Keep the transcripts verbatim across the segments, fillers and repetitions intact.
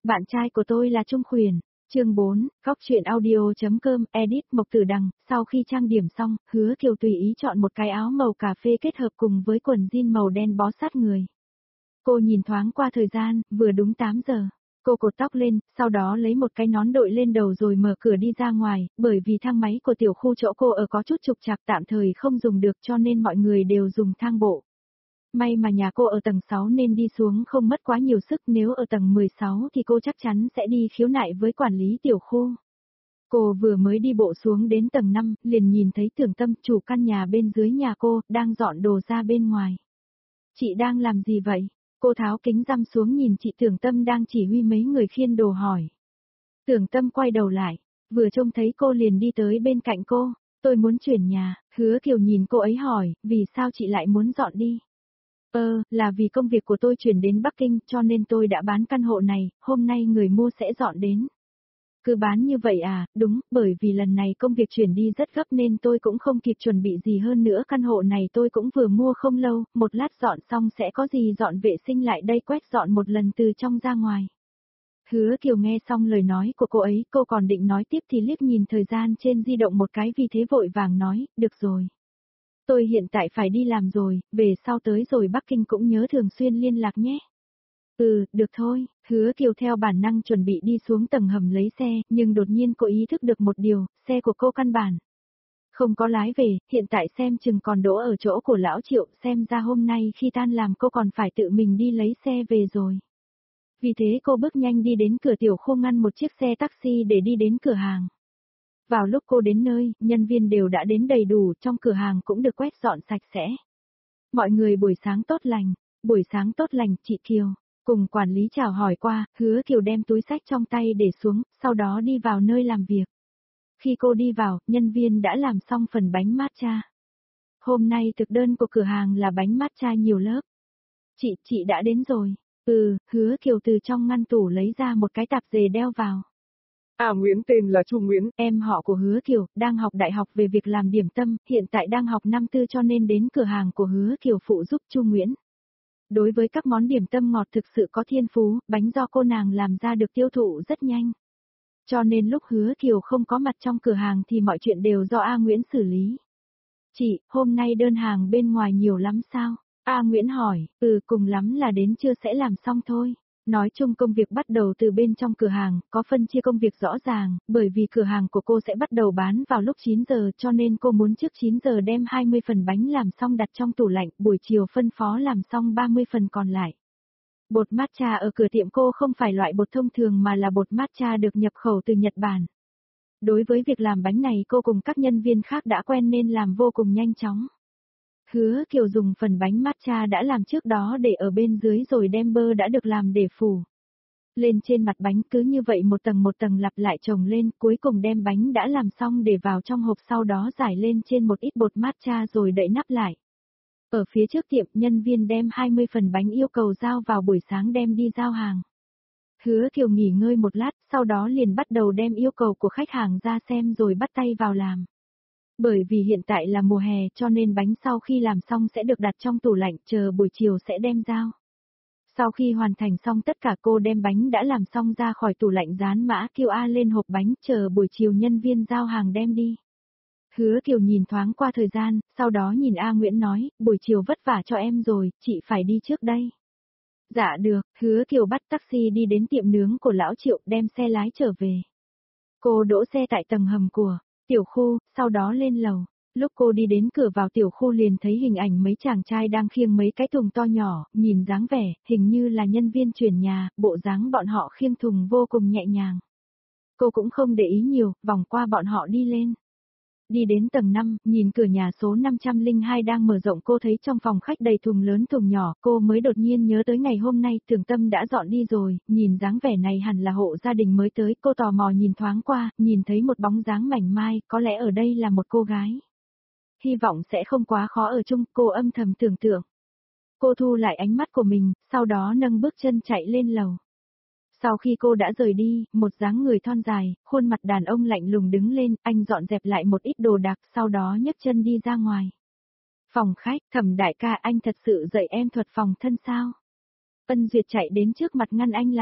Bạn trai của tôi là Trung Khuyển. Chương bốn, Góc truyện audio.com, edit Mộc Tử Đằng. Sau khi trang điểm xong, Hứa Kiều tùy ý chọn một cái áo màu cà phê kết hợp cùng với quần jean màu đen bó sát người. Cô nhìn thoáng qua thời gian, vừa đúng tám giờ. Cô cột tóc lên, sau đó lấy một cái nón đội lên đầu rồi mở cửa đi ra ngoài, bởi vì thang máy của tiểu khu chỗ cô ở có chút trục trặc tạm thời không dùng được cho nên mọi người đều dùng thang bộ. May mà nhà cô ở tầng sáu nên đi xuống không mất quá nhiều sức, nếu ở tầng mười sáu thì cô chắc chắn sẽ đi khiếu nại với quản lý tiểu khu. Cô vừa mới đi bộ xuống đến tầng năm, liền nhìn thấy Tưởng Tâm, chủ căn nhà bên dưới nhà cô, đang dọn đồ ra bên ngoài. Chị đang làm gì vậy? Cô tháo kính răm xuống nhìn chị Tưởng Tâm đang chỉ huy mấy người khiêng đồ hỏi. Tưởng Tâm quay đầu lại, vừa trông thấy cô liền đi tới bên cạnh cô. Tôi muốn chuyển nhà. Hứa Kiều nhìn cô ấy hỏi, vì sao chị lại muốn dọn đi? Ờ, là vì công việc của tôi chuyển đến Bắc Kinh cho nên tôi đã bán căn hộ này, hôm nay người mua sẽ dọn đến. Cứ bán như vậy à? Đúng, bởi vì lần này công việc chuyển đi rất gấp nên tôi cũng không kịp chuẩn bị gì hơn nữa, căn hộ này tôi cũng vừa mua không lâu, một lát dọn xong sẽ có gì dọn vệ sinh lại đây quét dọn một lần từ trong ra ngoài. Hứa Kiều nghe xong lời nói của cô ấy, cô còn định nói tiếp thì liếc nhìn thời gian trên di động một cái, vì thế vội vàng nói, được rồi. Tôi hiện tại phải đi làm rồi, về sau tới rồi Bắc Kinh cũng nhớ thường xuyên liên lạc nhé. Ừ, được thôi. Hứa Kiều theo bản năng chuẩn bị đi xuống tầng hầm lấy xe, nhưng đột nhiên cô ý thức được một điều, xe của cô căn bản không có lái về, hiện tại xem chừng còn đỗ ở chỗ của lão Triệu, xem ra hôm nay khi tan làm cô còn phải tự mình đi lấy xe về rồi. Vì thế cô bước nhanh đi đến cửa tiểu khu ngăn một chiếc xe taxi để đi đến cửa hàng. Vào lúc cô đến nơi, nhân viên đều đã đến đầy đủ, trong cửa hàng cũng được quét dọn sạch sẽ. Mọi người buổi sáng tốt lành, buổi sáng tốt lành, chị Kiều. Cùng quản lý chào hỏi qua, Hứa Kiều đem túi xách trong tay để xuống, sau đó đi vào nơi làm việc. Khi cô đi vào, nhân viên đã làm xong phần bánh matcha. Hôm nay thực đơn của cửa hàng là bánh matcha nhiều lớp. Chị, chị đã đến rồi. Ừ, Hứa Kiều từ trong ngăn tủ lấy ra một cái tạp dề đeo vào. À, Nguyễn, tên là Chu Nguyễn. Em họ của Hứa Kiều, đang học đại học về việc làm điểm tâm, hiện tại đang học năm tư cho nên đến cửa hàng của Hứa Kiều phụ giúp Chu Nguyễn. Đối với các món điểm tâm ngọt thực sự có thiên phú, bánh do cô nàng làm ra được tiêu thụ rất nhanh. Cho nên lúc Hứa Kiều không có mặt trong cửa hàng thì mọi chuyện đều do A Nguyễn xử lý. Chị, hôm nay đơn hàng bên ngoài nhiều lắm sao? A Nguyễn hỏi, ừ, cùng lắm là đến trưa sẽ làm xong thôi. Nói chung công việc bắt đầu từ bên trong cửa hàng, có phân chia công việc rõ ràng, bởi vì cửa hàng của cô sẽ bắt đầu bán vào lúc chín giờ cho nên cô muốn trước chín giờ đem hai mươi phần bánh làm xong đặt trong tủ lạnh, buổi chiều phân phó làm xong ba mươi phần còn lại. Bột matcha ở cửa tiệm cô không phải loại bột thông thường mà là bột matcha được nhập khẩu từ Nhật Bản. Đối với việc làm bánh này cô cùng các nhân viên khác đã quen nên làm vô cùng nhanh chóng. Hứa Kiều dùng phần bánh matcha đã làm trước đó để ở bên dưới rồi đem bơ đã được làm để phủ lên trên mặt bánh, cứ như vậy một tầng một tầng lặp lại chồng lên, cuối cùng đem bánh đã làm xong để vào trong hộp, sau đó rải lên trên một ít bột matcha rồi đậy nắp lại. Ở phía trước tiệm, nhân viên đem hai mươi phần bánh yêu cầu giao vào buổi sáng đem đi giao hàng. Hứa Kiều nghỉ ngơi một lát, sau đó liền bắt đầu đem yêu cầu của khách hàng ra xem rồi bắt tay vào làm. Bởi vì hiện tại là mùa hè cho nên bánh sau khi làm xong sẽ được đặt trong tủ lạnh, chờ buổi chiều sẽ đem giao. Sau khi hoàn thành xong tất cả, cô đem bánh đã làm xong ra khỏi tủ lạnh, dán mã quy rờ lên hộp bánh, chờ buổi chiều nhân viên giao hàng đem đi. Hứa Kiều nhìn thoáng qua thời gian, sau đó nhìn A Nguyễn nói, buổi chiều vất vả cho em rồi, chị phải đi trước đây. Dạ được. Hứa Kiều bắt taxi đi đến tiệm nướng của lão Triệu, đem xe lái trở về. Cô đỗ xe tại tầng hầm của tiểu khu, sau đó lên lầu. Lúc cô đi đến cửa vào tiểu khu liền thấy hình ảnh mấy chàng trai đang khiêng mấy cái thùng to nhỏ, nhìn dáng vẻ, hình như là nhân viên chuyển nhà, bộ dáng bọn họ khiêng thùng vô cùng nhẹ nhàng. Cô cũng không để ý nhiều, vòng qua bọn họ đi lên. Đi đến tầng năm, nhìn cửa nhà số năm trăm lẻ hai đang mở rộng, cô thấy trong phòng khách đầy thùng lớn thùng nhỏ, cô mới đột nhiên nhớ tới ngày hôm nay Tưởng Tâm đã dọn đi rồi, nhìn dáng vẻ này hẳn là hộ gia đình mới tới, cô tò mò nhìn thoáng qua, nhìn thấy một bóng dáng mảnh mai, có lẽ ở đây là một cô gái. Hy vọng sẽ không quá khó ở chung, cô âm thầm tưởng tượng. Cô thu lại ánh mắt của mình, sau đó nâng bước chân chạy lên lầu. Sau khi cô đã rời đi, một dáng người thon dài, khuôn mặt đàn ông lạnh lùng đứng lên, anh dọn dẹp lại một ít đồ đạc, sau đó nhấc chân đi ra ngoài. Phòng khách, Thẩm đại ca, anh thật sự dạy em thuật phòng thân sao? Ân Duyệt chạy đến trước mặt ngăn anh lại.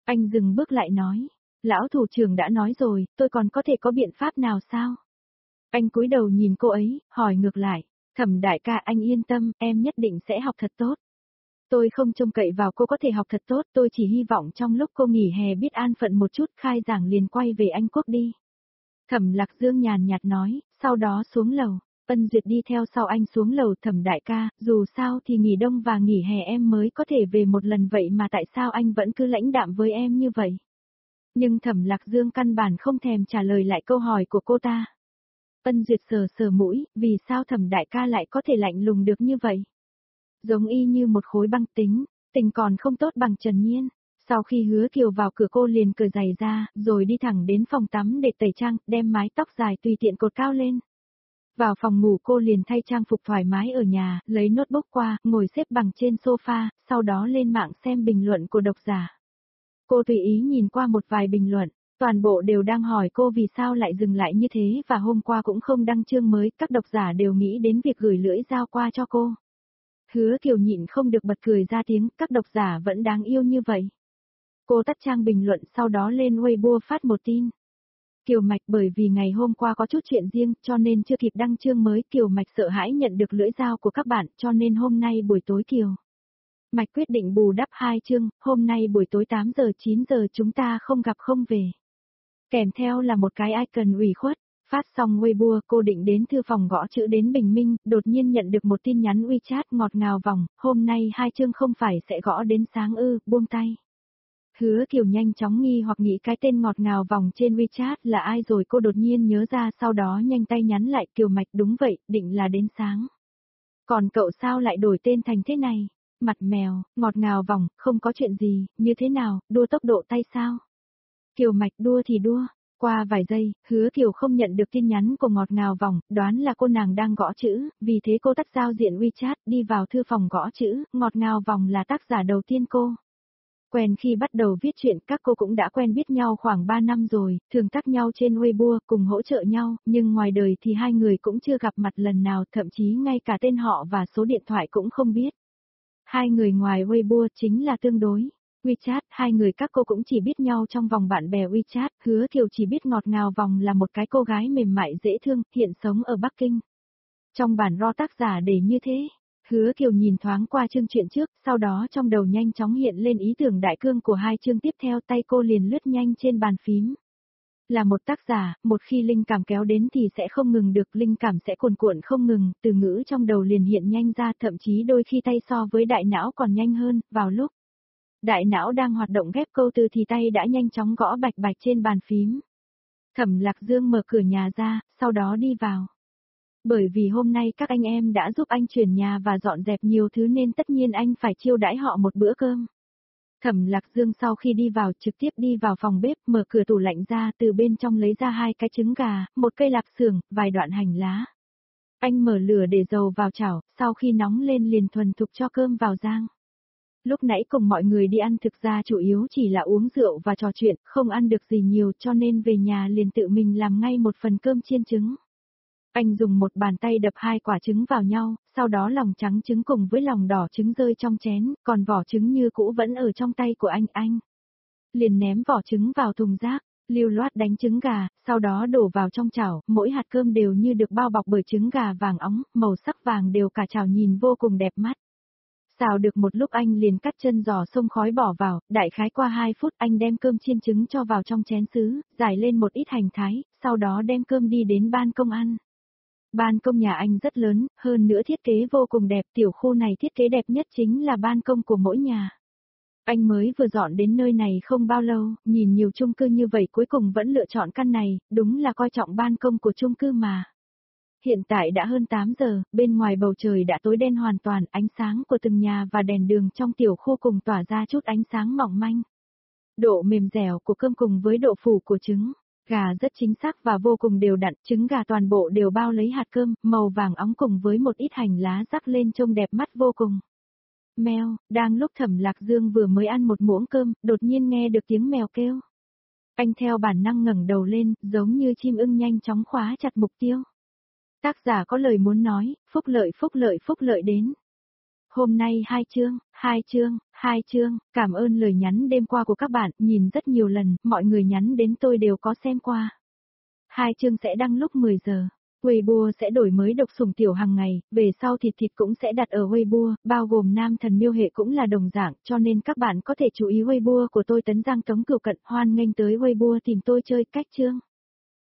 Anh dừng bước lại nói, lão thủ trưởng đã nói rồi, tôi còn có thể có biện pháp nào sao? Anh cúi đầu nhìn cô ấy, hỏi ngược lại, Thẩm đại ca anh yên tâm, em nhất định sẽ học thật tốt. Tôi không trông cậy vào cô có thể học thật tốt, tôi chỉ hy vọng trong lúc cô nghỉ hè biết an phận một chút, khai giảng liền quay về Anh Quốc đi. Thẩm Lạc Dương nhàn nhạt nói, sau đó xuống lầu. Ân Duyệt đi theo sau anh xuống lầu. Thẩm đại ca, dù sao thì nghỉ đông và nghỉ hè em mới có thể về một lần, vậy mà tại sao anh vẫn cứ lãnh đạm với em như vậy? Nhưng Thẩm Lạc Dương căn bản không thèm trả lời lại câu hỏi của cô ta. Ân Duyệt sờ sờ mũi, vì sao Thẩm đại ca lại có thể lạnh lùng được như vậy? Giống y như một khối băng tính, tình còn không tốt bằng Trần Nhiên. Sau khi Hứa Kiều vào cửa cô liền cởi giày ra, rồi đi thẳng đến phòng tắm để tẩy trang, đem mái tóc dài tùy tiện cột cao lên. Vào phòng ngủ cô liền thay trang phục thoải mái ở nhà, lấy notebook qua, ngồi xếp bằng trên sofa, sau đó lên mạng xem bình luận của độc giả. Cô tùy ý nhìn qua một vài bình luận, toàn bộ đều đang hỏi cô vì sao lại dừng lại như thế và hôm qua cũng không đăng chương mới, các độc giả đều nghĩ đến việc gửi lưỡi dao qua cho cô. Hứa Kiều nhịn không được bật cười ra tiếng, các độc giả vẫn đáng yêu như vậy. Cô tắt trang bình luận sau đó lên Weibo phát một tin. Kiều Mạch bởi vì ngày hôm qua có chút chuyện riêng cho nên chưa kịp đăng chương mới. Kiều Mạch sợ hãi nhận được lưỡi dao của các bạn cho nên hôm nay buổi tối Kiều Mạch quyết định bù đắp hai chương, hôm nay buổi tối tám giờ chín giờ chúng ta không gặp không về. Kèm theo là một cái icon ủy khuất. Phát xong Weibo, cô định đến thư phòng gõ chữ đến bình minh, đột nhiên nhận được một tin nhắn WeChat ngọt ngào vòng, hôm nay hai chương không phải sẽ gõ đến sáng ư, buông tay. Hứa Kiều nhanh chóng nghi hoặc nghĩ cái tên ngọt ngào vòng trên WeChat là ai rồi, cô đột nhiên nhớ ra, sau đó nhanh tay nhắn lại, Kiều Mạch đúng vậy, định là đến sáng. Còn cậu sao lại đổi tên thành thế này? Mặt mèo, ngọt ngào vòng, không có chuyện gì, như thế nào, đua tốc độ tay sao? Kiều Mạch đua thì đua. Qua vài giây, Hứa Kiều không nhận được tin nhắn của ngọt ngào vòng, đoán là cô nàng đang gõ chữ, vì thế cô tắt giao diện WeChat, đi vào thư phòng gõ chữ, ngọt ngào vòng là tác giả đầu tiên cô. Quen khi bắt đầu viết truyện, các cô cũng đã quen biết nhau khoảng ba năm rồi, thường tác nhau trên Weibo, cùng hỗ trợ nhau, nhưng ngoài đời thì hai người cũng chưa gặp mặt lần nào, thậm chí ngay cả tên họ và số điện thoại cũng không biết. Hai người ngoài Weibo chính là tương đối. WeChat, hai người các cô cũng chỉ biết nhau trong vòng bạn bè WeChat, Hứa Kiều chỉ biết ngọt ngào vòng là một cái cô gái mềm mại dễ thương, hiện sống ở Bắc Kinh. Trong bản ro tác giả để như thế, Hứa Kiều nhìn thoáng qua chương truyện trước, sau đó trong đầu nhanh chóng hiện lên ý tưởng đại cương của hai chương tiếp theo, tay cô liền lướt nhanh trên bàn phím. Là một tác giả, một khi linh cảm kéo đến thì sẽ không ngừng được, linh cảm sẽ cuồn cuộn không ngừng, từ ngữ trong đầu liền hiện nhanh ra, thậm chí đôi khi tay so với đại não còn nhanh hơn, vào lúc đại não đang hoạt động ghép câu từ thì tay đã nhanh chóng gõ bạch bạch trên bàn phím. Thẩm Lạc Dương mở cửa nhà ra, sau đó đi vào. Bởi vì hôm nay các anh em đã giúp anh chuyển nhà và dọn dẹp nhiều thứ nên tất nhiên anh phải chiêu đãi họ một bữa cơm. Thẩm Lạc Dương sau khi đi vào trực tiếp đi vào phòng bếp, mở cửa tủ lạnh ra, từ bên trong lấy ra hai cái trứng gà, một cây lạp xưởng, vài đoạn hành lá. Anh mở lửa để dầu vào chảo, sau khi nóng lên liền thuần thục cho cơm vào rang. Lúc nãy cùng mọi người đi ăn thực ra chủ yếu chỉ là uống rượu và trò chuyện, không ăn được gì nhiều cho nên về nhà liền tự mình làm ngay một phần cơm chiên trứng. Anh dùng một bàn tay đập hai quả trứng vào nhau, sau đó lòng trắng trứng cùng với lòng đỏ trứng rơi trong chén, còn vỏ trứng như cũ vẫn ở trong tay của anh. Anh liền ném vỏ trứng vào thùng rác, lưu loát đánh trứng gà, sau đó đổ vào trong chảo, mỗi hạt cơm đều như được bao bọc bởi trứng gà vàng óng, màu sắc vàng đều cả chảo nhìn vô cùng đẹp mắt. Xào được một lúc anh liền cắt chân giò xông khói bỏ vào, đại khái qua hai phút anh đem cơm chiên trứng cho vào trong chén sứ, rải lên một ít hành thái, sau đó đem cơm đi đến ban công ăn. Ban công nhà anh rất lớn, hơn nữa thiết kế vô cùng đẹp, tiểu khu này thiết kế đẹp nhất chính là ban công của mỗi nhà. Anh mới vừa dọn đến nơi này không bao lâu, nhìn nhiều chung cư như vậy cuối cùng vẫn lựa chọn căn này, đúng là coi trọng ban công của chung cư mà. Hiện tại đã hơn tám giờ, bên ngoài bầu trời đã tối đen hoàn toàn, ánh sáng của từng nhà và đèn đường trong tiểu khu cùng tỏa ra chút ánh sáng mỏng manh. Độ mềm dẻo của cơm cùng với độ phủ của trứng gà rất chính xác và vô cùng đều đặn, trứng gà toàn bộ đều bao lấy hạt cơm, màu vàng óng cùng với một ít hành lá rắc lên trông đẹp mắt vô cùng. Mèo, đang lúc Thẩm Lạc Dương vừa mới ăn một muỗng cơm, đột nhiên nghe được tiếng mèo kêu. Anh theo bản năng ngẩng đầu lên, giống như chim ưng nhanh chóng khóa chặt mục tiêu. Tác giả có lời muốn nói, phúc lợi phúc lợi phúc lợi đến. Hôm nay hai chương, hai chương, hai chương, cảm ơn lời nhắn đêm qua của các bạn, nhìn rất nhiều lần, mọi người nhắn đến tôi đều có xem qua. Hai chương sẽ đăng lúc mười giờ. Weibo sẽ đổi mới độc sủng tiểu hàng ngày, về sau thịt thịt cũng sẽ đặt ở Weibo, bao gồm nam thần miêu hệ cũng là đồng dạng, cho nên các bạn có thể chú ý Weibo của tôi Tấn Giang Tống Cửu Cận, hoan nghênh tới Weibo tìm tôi chơi cách chương.